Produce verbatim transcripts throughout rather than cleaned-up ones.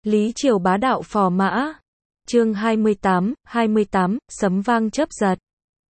Lý Triều bá đạo phò mã. Chương hai mươi tám, hai mươi tám, sấm vang chớp giật.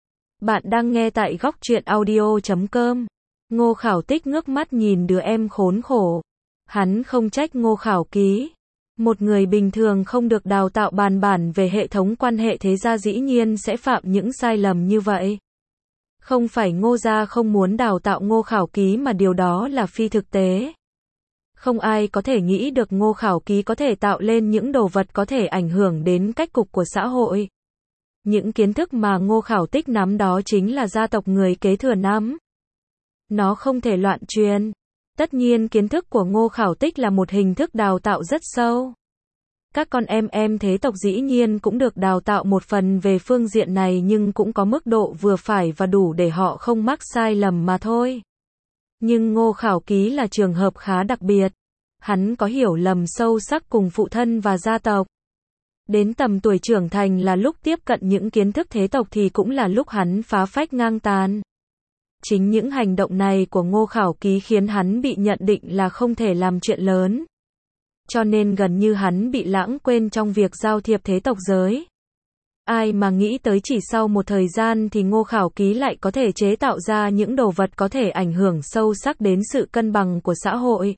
Bạn đang nghe tại góc truyện audio chấm com. Ngô Khảo Tích ngước mắt nhìn đứa em khốn khổ. Hắn không trách Ngô Khảo Ký. Một người bình thường không được đào tạo bài bản về hệ thống quan hệ thế gia dĩ nhiên sẽ phạm những sai lầm như vậy. Không phải Ngô gia không muốn đào tạo Ngô Khảo Ký mà điều đó là phi thực tế. Không ai có thể nghĩ được Ngô Khảo Ký có thể tạo lên những đồ vật có thể ảnh hưởng đến cách cục của xã hội. Những kiến thức mà Ngô Khảo Tích nắm đó chính là gia tộc người kế thừa nắm. Nó không thể loạn truyền. Tất nhiên kiến thức của Ngô Khảo Tích là một hình thức đào tạo rất sâu. Các con em em thế tộc dĩ nhiên cũng được đào tạo một phần về phương diện này nhưng cũng có mức độ vừa phải và đủ để họ không mắc sai lầm mà thôi. Nhưng Ngô Khảo Ký là trường hợp khá đặc biệt. Hắn có hiểu lầm sâu sắc cùng phụ thân và gia tộc. Đến tầm tuổi trưởng thành là lúc tiếp cận những kiến thức thế tộc thì cũng là lúc hắn phá phách ngang tàn. Chính những hành động này của Ngô Khảo Ký khiến hắn bị nhận định là không thể làm chuyện lớn. Cho nên gần như hắn bị lãng quên trong việc giao thiệp thế tộc giới. Ai mà nghĩ tới chỉ sau một thời gian thì Ngô Khảo Ký lại có thể chế tạo ra những đồ vật có thể ảnh hưởng sâu sắc đến sự cân bằng của xã hội.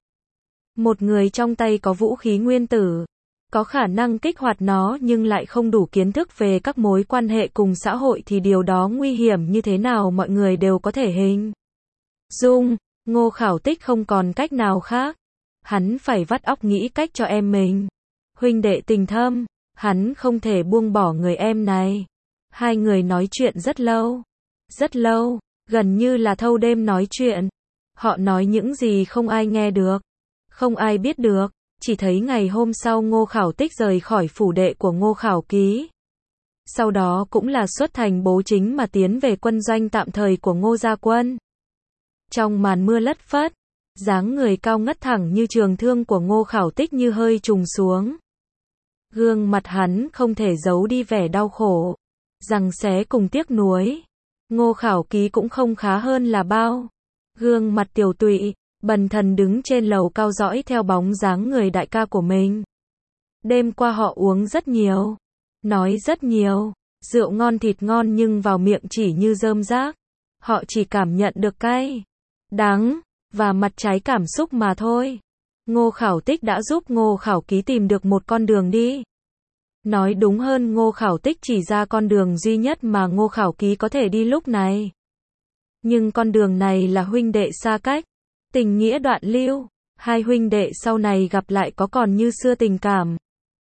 Một người trong tay có vũ khí nguyên tử, có khả năng kích hoạt nó nhưng lại không đủ kiến thức về các mối quan hệ cùng xã hội thì điều đó nguy hiểm như thế nào mọi người đều có thể hình dung. Ngô Khảo Tích không còn cách nào khác. Hắn phải vắt óc nghĩ cách cho em mình. Huynh đệ tình thâm, hắn không thể buông bỏ người em này. Hai người nói chuyện rất lâu. Rất lâu, gần như là thâu đêm nói chuyện. Họ nói những gì không ai nghe được. Không ai biết được. Chỉ thấy ngày hôm sau Ngô Khảo Tích rời khỏi phủ đệ của Ngô Khảo Ký. Sau đó cũng là xuất thành bố chính mà tiến về quân doanh tạm thời của Ngô Gia Quân. Trong màn mưa lất phất, dáng người cao ngất thẳng như trường thương của Ngô Khảo Tích như hơi trùng xuống. Gương mặt hắn không thể giấu đi vẻ đau khổ, giằng xé cùng tiếc nuối. Ngô Khảo Ký cũng không khá hơn là bao. Gương mặt tiều tụy, bần thần đứng trên lầu cao dõi theo bóng dáng người đại ca của mình. Đêm qua họ uống rất nhiều, nói rất nhiều, rượu ngon thịt ngon nhưng vào miệng chỉ như rơm rác. Họ chỉ cảm nhận được cay, đắng và mặt trái cảm xúc mà thôi. Ngô Khảo Tích đã giúp Ngô Khảo Ký tìm được một con đường đi. Nói đúng hơn Ngô Khảo Tích chỉ ra con đường duy nhất mà Ngô Khảo Ký có thể đi lúc này. Nhưng con đường này là huynh đệ xa cách, tình nghĩa đoạn lưu, hai huynh đệ sau này gặp lại có còn như xưa tình cảm.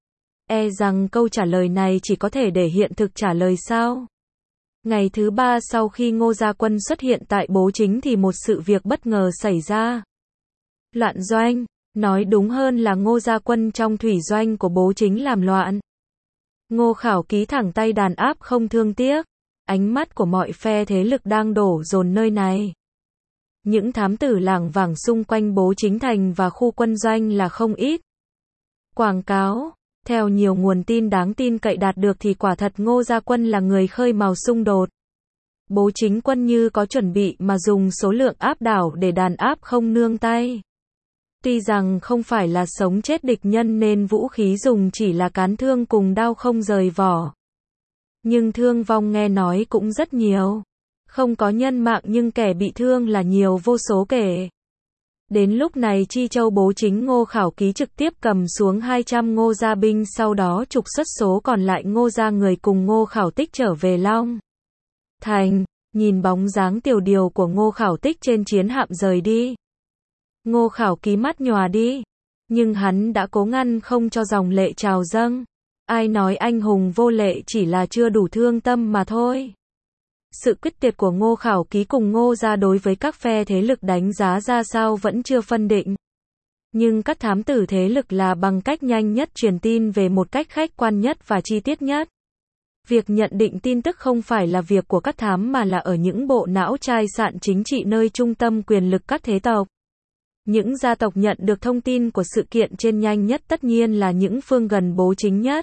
E rằng câu trả lời này chỉ có thể để hiện thực trả lời sao. Ngày thứ ba sau khi Ngô Gia Quân xuất hiện tại bố chính thì một sự việc bất ngờ xảy ra. Loạn doanh, nói đúng hơn là Ngô Gia Quân trong thủy doanh của bố chính làm loạn. Ngô Khảo Ký thẳng tay đàn áp không thương tiếc. Ánh mắt của mọi phe thế lực đang đổ dồn nơi này. Những thám tử lảng vảng xung quanh bố chính thành và khu quân doanh là không ít. Quảng cáo, theo nhiều nguồn tin đáng tin cậy đạt được thì quả thật Ngô Gia Quân là người khơi mào xung đột. Bố chính quân như có chuẩn bị mà dùng số lượng áp đảo để đàn áp không nương tay. Tuy rằng không phải là sống chết địch nhân nên vũ khí dùng chỉ là cán thương cùng đao không rời vỏ. Nhưng thương vong nghe nói cũng rất nhiều. Không có nhân mạng nhưng kẻ bị thương là nhiều vô số kể. Đến lúc này Chi Châu bố chính Ngô Khảo Ký trực tiếp cầm xuống hai trăm Ngô gia binh sau đó trục xuất số còn lại Ngô gia người cùng Ngô Khảo Tích trở về Long Thành, nhìn bóng dáng tiểu điều của Ngô Khảo Tích trên chiến hạm rời đi. Ngô Khảo Ký mắt nhòa đi, nhưng hắn đã cố ngăn không cho dòng lệ trào dâng. Ai nói anh hùng vô lệ chỉ là chưa đủ thương tâm mà thôi. Sự quyết tuyệt của Ngô Khảo Ký cùng Ngô gia đối với các phe thế lực đánh giá ra sao vẫn chưa phân định. Nhưng các thám tử thế lực là bằng cách nhanh nhất truyền tin về một cách khách quan nhất và chi tiết nhất. Việc nhận định tin tức không phải là việc của các thám mà là ở những bộ não chai sạn chính trị nơi trung tâm quyền lực các thế tộc. Những gia tộc nhận được thông tin của sự kiện trên nhanh nhất tất nhiên là những phương gần bố chính nhất.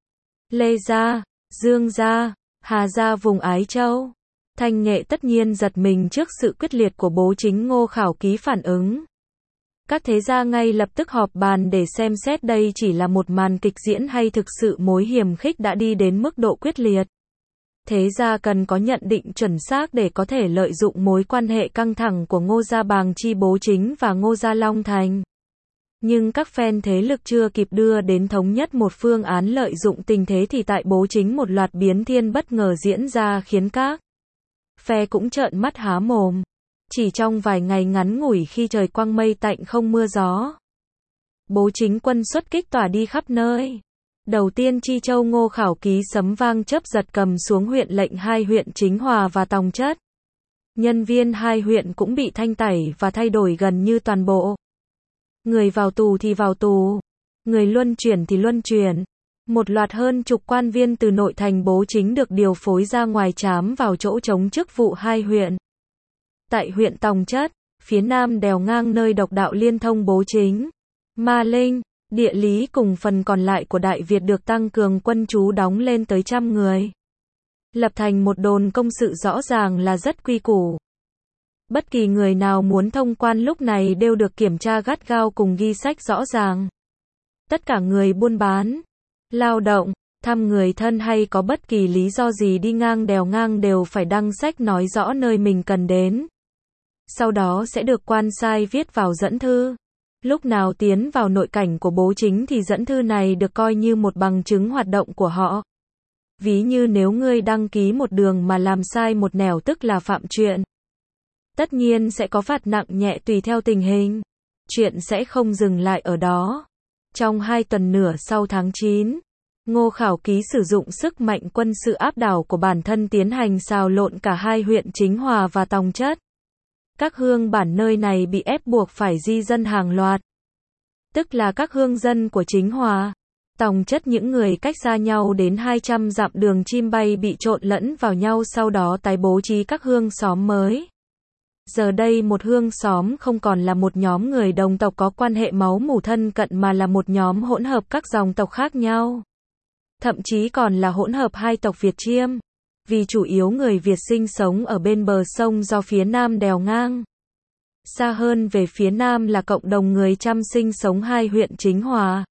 Lê gia, Dương gia, Hà gia vùng Ái Châu. Thanh Nghệ tất nhiên giật mình trước sự quyết liệt của bố chính Ngô Khảo Ký phản ứng. Các thế gia ngay lập tức họp bàn để xem xét đây chỉ là một màn kịch diễn hay thực sự mối hiềm khích đã đi đến mức độ quyết liệt. Thế gia cần có nhận định chuẩn xác để có thể lợi dụng mối quan hệ căng thẳng của Ngô Gia Bàng Chi Bố Chính và Ngô Gia Long Thành. Nhưng các phen thế lực chưa kịp đưa đến thống nhất một phương án lợi dụng tình thế thì tại Bố Chính một loạt biến thiên bất ngờ diễn ra khiến các phe cũng trợn mắt há mồm. Chỉ trong vài ngày ngắn ngủi khi trời quang mây tạnh không mưa gió, Bố Chính quân xuất kích tỏa đi khắp nơi. Đầu tiên Chi Châu Ngô Khảo Ký sấm vang chớp giật cầm xuống huyện lệnh hai huyện Chính Hòa và Tòng Chất. Nhân viên hai huyện cũng bị thanh tẩy và thay đổi gần như toàn bộ. Người vào tù thì vào tù, người luân chuyển thì luân chuyển. Một loạt hơn chục quan viên từ nội thành Bố Chính được điều phối ra ngoài trám vào chỗ trống chức vụ hai huyện. Tại huyện Tòng Chất, phía nam đèo ngang nơi độc đạo liên thông Bố Chính, Ma Linh, địa lý cùng phần còn lại của Đại Việt được tăng cường quân trú đóng lên tới trăm người. Lập thành một đồn công sự rõ ràng là rất quy củ. Bất kỳ người nào muốn thông quan lúc này đều được kiểm tra gắt gao cùng ghi sách rõ ràng. Tất cả người buôn bán, lao động, thăm người thân hay có bất kỳ lý do gì đi ngang đèo ngang đều phải đăng sách nói rõ nơi mình cần đến. Sau đó sẽ được quan sai viết vào dẫn thư. Lúc nào tiến vào nội cảnh của Bố Chính thì dẫn thư này được coi như một bằng chứng hoạt động của họ. Ví như nếu ngươi đăng ký một đường mà làm sai một nẻo tức là phạm chuyện. Tất nhiên sẽ có phạt nặng nhẹ tùy theo tình hình. Chuyện sẽ không dừng lại ở đó. Trong hai tuần nửa sau tháng chín, Ngô Khảo Ký sử dụng sức mạnh quân sự áp đảo của bản thân tiến hành xào lộn cả hai huyện Chính Hòa và Tòng Chất. Các hương bản nơi này bị ép buộc phải di dân hàng loạt. Tức là các hương dân của Chính Hòa, Tòng Chất những người cách xa nhau đến hai trăm dặm đường chim bay bị trộn lẫn vào nhau sau đó tái bố trí các hương xóm mới. Giờ đây một hương xóm không còn là một nhóm người đồng tộc có quan hệ máu mủ thân cận mà là một nhóm hỗn hợp các dòng tộc khác nhau. Thậm chí còn là hỗn hợp hai tộc Việt Chiêm. Vì chủ yếu người Việt sinh sống ở bên bờ sông do phía nam đèo ngang. Xa hơn về phía nam là cộng đồng người Chăm sinh sống hai huyện Chính Hòa,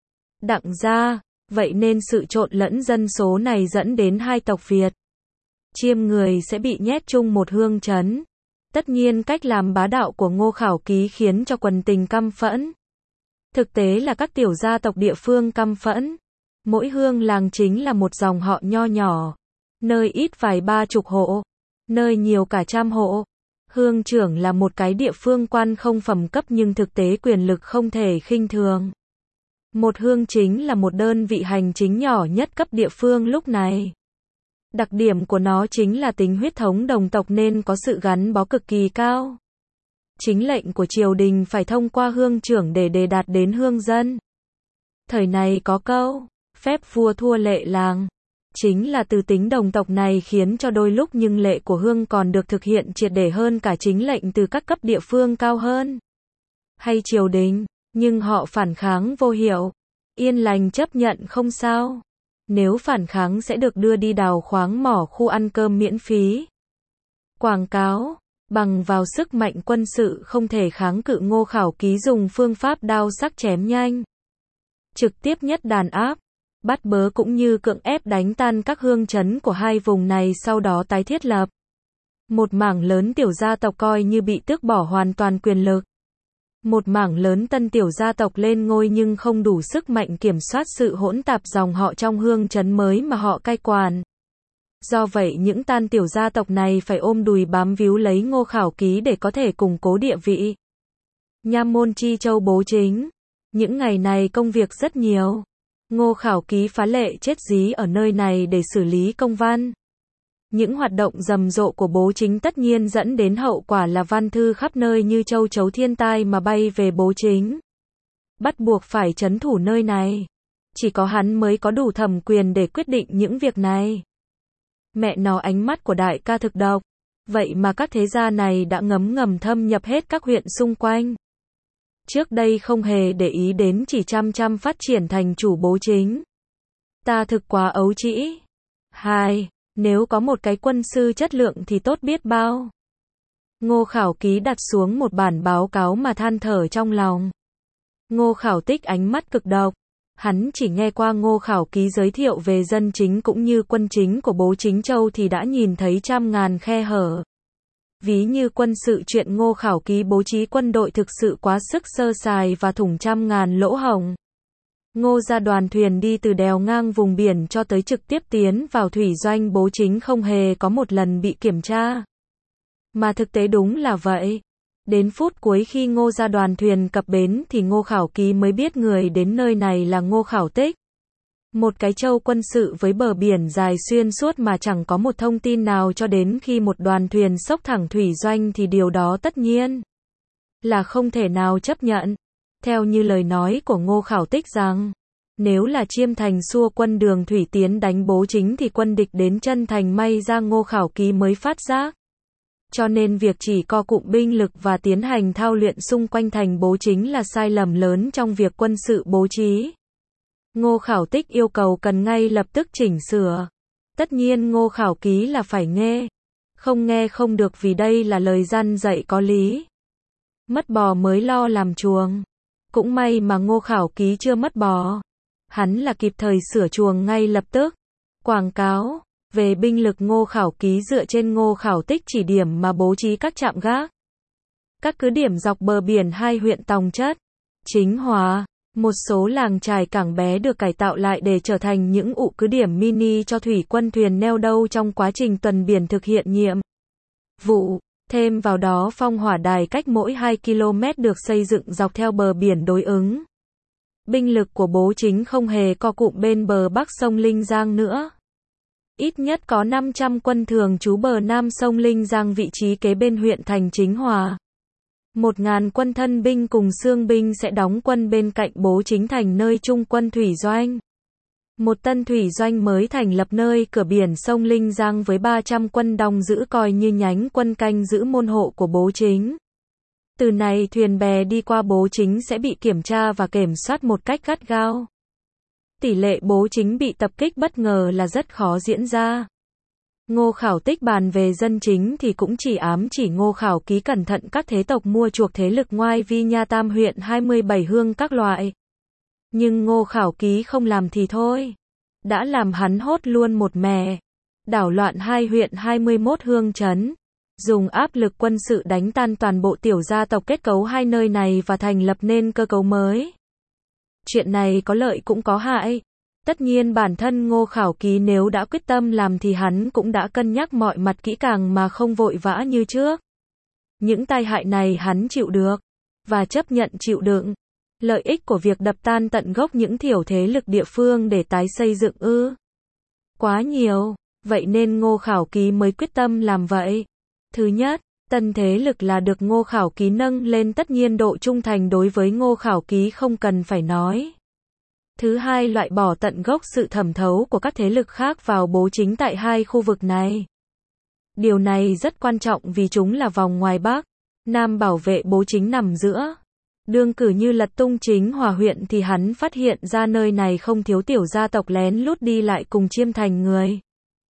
Đặng Gia, vậy nên sự trộn lẫn dân số này dẫn đến hai tộc Việt Chiêm người sẽ bị nhét chung một hương trấn. Tất nhiên cách làm bá đạo của Ngô Khảo Ký khiến cho quần tình căm phẫn. Thực tế là các tiểu gia tộc địa phương căm phẫn. Mỗi hương làng chính là một dòng họ nho nhỏ. Nơi ít vài ba chục hộ, nơi nhiều cả trăm hộ. Hương trưởng là một cái địa phương quan không phẩm cấp nhưng thực tế quyền lực không thể khinh thường. Một hương chính là một đơn vị hành chính nhỏ nhất cấp địa phương lúc này. Đặc điểm của nó chính là tính huyết thống đồng tộc nên có sự gắn bó cực kỳ cao. Chính lệnh của triều đình phải thông qua hương trưởng để đề đạt đến hương dân. Thời này có câu, phép vua thua lệ làng. Chính là từ tính đồng tộc này khiến cho đôi lúc nhưng lệ của hương còn được thực hiện triệt để hơn cả chính lệnh từ các cấp địa phương cao hơn. Hay triều đình, nhưng họ phản kháng vô hiệu. Yên lành chấp nhận không sao. Nếu phản kháng sẽ được đưa đi đào khoáng mỏ khu ăn cơm miễn phí. Quảng cáo, bằng vào sức mạnh quân sự không thể kháng cự. Ngô Khảo Ký dùng phương pháp đao sắc chém nhanh, trực tiếp nhất đàn áp, bắt bớ cũng như cưỡng ép đánh tan các hương trấn của hai vùng này sau đó tái thiết lập. Một mảng lớn tiểu gia tộc coi như bị tước bỏ hoàn toàn quyền lực. Một mảng lớn tân tiểu gia tộc lên ngôi nhưng không đủ sức mạnh kiểm soát sự hỗn tạp dòng họ trong hương trấn mới mà họ cai quản. Do vậy những tan tiểu gia tộc này phải ôm đùi bám víu lấy Ngô Khảo Ký để có thể củng cố địa vị. Nham môn Chi Châu Bố Chính. Những ngày này công việc rất nhiều. Ngô Khảo Ký phá lệ chết dí ở nơi này để xử lý công văn. Những hoạt động rầm rộ của Bố Chính tất nhiên dẫn đến hậu quả là văn thư khắp nơi như châu chấu thiên tai mà bay về Bố Chính. Bắt buộc phải trấn thủ nơi này. Chỉ có hắn mới có đủ thẩm quyền để quyết định những việc này. Mẹ nó ánh mắt của đại ca thực độc. Vậy mà các thế gia này đã ngấm ngầm thâm nhập hết các huyện xung quanh. Trước đây không hề để ý đến chỉ chăm chăm phát triển thành chủ Bố Chính. Ta thực quá ấu trĩ. Hai, nếu có một cái quân sư chất lượng thì tốt biết bao. Ngô Khảo Ký đặt xuống một bản báo cáo mà than thở trong lòng. Ngô Khảo Tích ánh mắt cực độc. Hắn chỉ nghe qua Ngô Khảo Ký giới thiệu về dân chính cũng như quân chính của Bố Chính Châu thì đã nhìn thấy trăm ngàn khe hở. Ví như quân sự chuyện Ngô Khảo Ký bố trí quân đội thực sự quá sức sơ sài và thủng trăm ngàn lỗ hổng. Ngô ra đoàn thuyền đi từ đèo ngang vùng biển cho tới trực tiếp tiến vào thủy doanh Bố Chính không hề có một lần bị kiểm tra. Mà thực tế đúng là vậy. Đến phút cuối khi Ngô ra đoàn thuyền cập bến thì Ngô Khảo Ký mới biết người đến nơi này là Ngô Khảo Tích. Một cái châu quân sự với bờ biển dài xuyên suốt mà chẳng có một thông tin nào cho đến khi một đoàn thuyền xốc thẳng thủy doanh thì điều đó tất nhiên là không thể nào chấp nhận. Theo như lời nói của Ngô Khảo Tích rằng, nếu là Chiêm Thành xua quân đường thủy tiến đánh Bố Chính thì quân địch đến chân thành may ra Ngô Khảo Ký mới phát giác. Cho nên việc chỉ co cụm binh lực và tiến hành thao luyện xung quanh thành Bố Chính là sai lầm lớn trong việc quân sự bố trí. Ngô Khảo Tích yêu cầu cần ngay lập tức chỉnh sửa. Tất nhiên Ngô Khảo Ký là phải nghe. Không nghe không được vì đây là lời răn dạy có lý. Mất bò mới lo làm chuồng. Cũng may mà Ngô Khảo Ký chưa mất bò. Hắn là kịp thời sửa chuồng ngay lập tức. Quảng cáo về binh lực Ngô Khảo Ký dựa trên Ngô Khảo Tích chỉ điểm mà bố trí các trạm gác. Các cứ điểm dọc bờ biển hai huyện Tòng Chất, Chính Hòa. Một số làng chài cảng bé được cải tạo lại để trở thành những ụ cứ điểm mini cho thủy quân thuyền neo đậu trong quá trình tuần biển thực hiện nhiệm vụ. Thêm vào đó phong hỏa đài cách mỗi hai ki lô mét được xây dựng dọc theo bờ biển đối ứng. Binh lực của Bố Chính không hề co cụm bên bờ bắc sông Linh Giang nữa. Ít nhất có năm trăm quân thường trú bờ nam sông Linh Giang vị trí kế bên huyện thành Chính Hòa. Một ngàn quân thân binh cùng xương binh sẽ đóng quân bên cạnh Bố Chính thành nơi trung quân thủy doanh. Một tân thủy doanh mới thành lập nơi cửa biển sông Linh Giang với ba trăm quân đóng giữ coi như nhánh quân canh giữ môn hộ của Bố Chính. Từ này thuyền bè đi qua Bố Chính sẽ bị kiểm tra và kiểm soát một cách gắt gao. Tỷ lệ Bố Chính bị tập kích bất ngờ là rất khó diễn ra. Ngô Khảo Tích bàn về dân chính thì cũng chỉ ám chỉ Ngô Khảo Ký cẩn thận các thế tộc mua chuộc thế lực ngoai vi nha tam huyện hai mươi bảy hương các loại. Nhưng Ngô Khảo Ký không làm thì thôi. Đã làm hắn hốt luôn một mẻ. Đảo loạn hai huyện hai mươi mốt hương trấn. Dùng áp lực quân sự đánh tan toàn bộ tiểu gia tộc kết cấu hai nơi này và thành lập nên cơ cấu mới. Chuyện này có lợi cũng có hại. Tất nhiên bản thân Ngô Khảo Ký nếu đã quyết tâm làm thì hắn cũng đã cân nhắc mọi mặt kỹ càng mà không vội vã như trước. Những tai hại này hắn chịu được. Và chấp nhận chịu đựng. Lợi ích của việc đập tan tận gốc những thiểu thế lực địa phương để tái xây dựng ư. Quá nhiều. Vậy nên Ngô Khảo Ký mới quyết tâm làm vậy. Thứ nhất, tân thế lực là được Ngô Khảo Ký nâng lên, tất nhiên độ trung thành đối với Ngô Khảo Ký không cần phải nói. Thứ hai, loại bỏ tận gốc sự thẩm thấu của các thế lực khác vào Bố Chính tại hai khu vực này. Điều này rất quan trọng vì chúng là vòng ngoài Bắc, Nam bảo vệ Bố Chính nằm giữa. Đương cử như lật tung Chính Hòa huyện thì hắn phát hiện ra nơi này không thiếu tiểu gia tộc lén lút đi lại cùng Chiêm Thành người.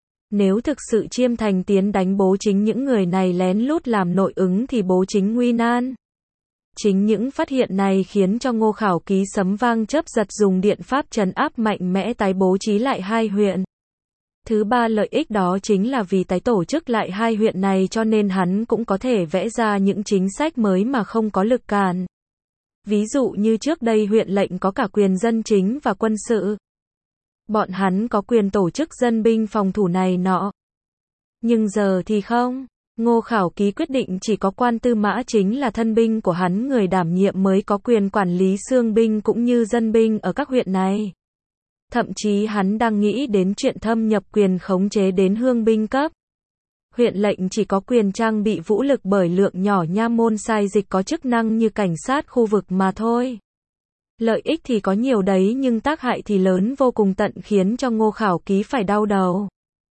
Nếu thực sự Chiêm Thành tiến đánh Bố Chính, những người này lén lút làm nội ứng thì Bố Chính nguy nan. Chính những phát hiện này khiến cho Ngô Khảo Ký sấm vang chớp giật dùng điện pháp trấn áp mạnh mẽ tái bố trí lại hai huyện. Thứ ba, lợi ích đó chính là vì tái tổ chức lại hai huyện này cho nên hắn cũng có thể vẽ ra những chính sách mới mà không có lực cản. Ví dụ như trước đây huyện lệnh có cả quyền dân chính và quân sự. Bọn hắn có quyền tổ chức dân binh phòng thủ này nọ. Nhưng giờ thì không. Ngô Khảo Ký quyết định chỉ có quan tư mã chính là thân binh của hắn người đảm nhiệm mới có quyền quản lý xương binh cũng như dân binh ở các huyện này. Thậm chí hắn đang nghĩ đến chuyện thâm nhập quyền khống chế đến hương binh cấp. Huyện lệnh chỉ có quyền trang bị vũ lực bởi lượng nhỏ nha môn sai dịch có chức năng như cảnh sát khu vực mà thôi. Lợi ích thì có nhiều đấy nhưng tác hại thì lớn vô cùng tận khiến cho Ngô Khảo Ký phải đau đầu.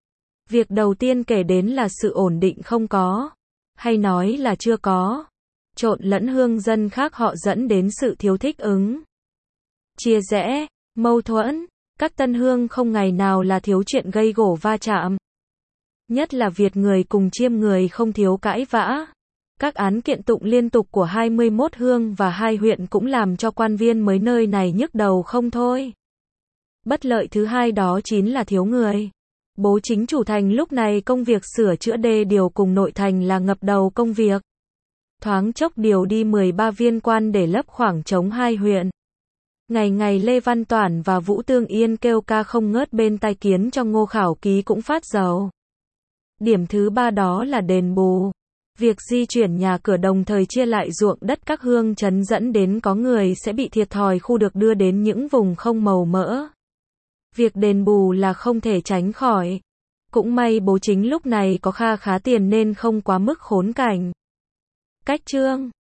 Việc đầu tiên kể đến là sự ổn định không có, hay nói là chưa có. Trộn lẫn hương dân khác họ dẫn đến sự thiếu thích ứng, chia rẽ, mâu thuẫn. Các tân hương không ngày nào là thiếu chuyện gây gổ va chạm. Nhất là Việt người cùng Chiêm người không thiếu cãi vã. Các án kiện tụng liên tục của hai mươi mốt hương và hai huyện cũng làm cho quan viên mới nơi này nhức đầu không thôi. Bất lợi thứ hai đó chính là thiếu người. Bố chính chủ thành lúc này công việc sửa chữa đê điều cùng nội thành là ngập đầu công việc. Thoáng chốc điều đi mười ba viên quan để lấp khoảng trống hai huyện. Ngày ngày Lê Văn Toản và Vũ Tương Yên kêu ca không ngớt bên tai khiến cho Ngô Khảo Ký cũng phát dầu. Điểm thứ ba đó là đền bù. Việc di chuyển nhà cửa đồng thời chia lại ruộng đất các hương trấn dẫn đến có người sẽ bị thiệt thòi khu được đưa đến những vùng không màu mỡ. Việc đền bù là không thể tránh khỏi. Cũng may bố chính lúc này có kha khá tiền nên không quá mức khốn cảnh. Cách chương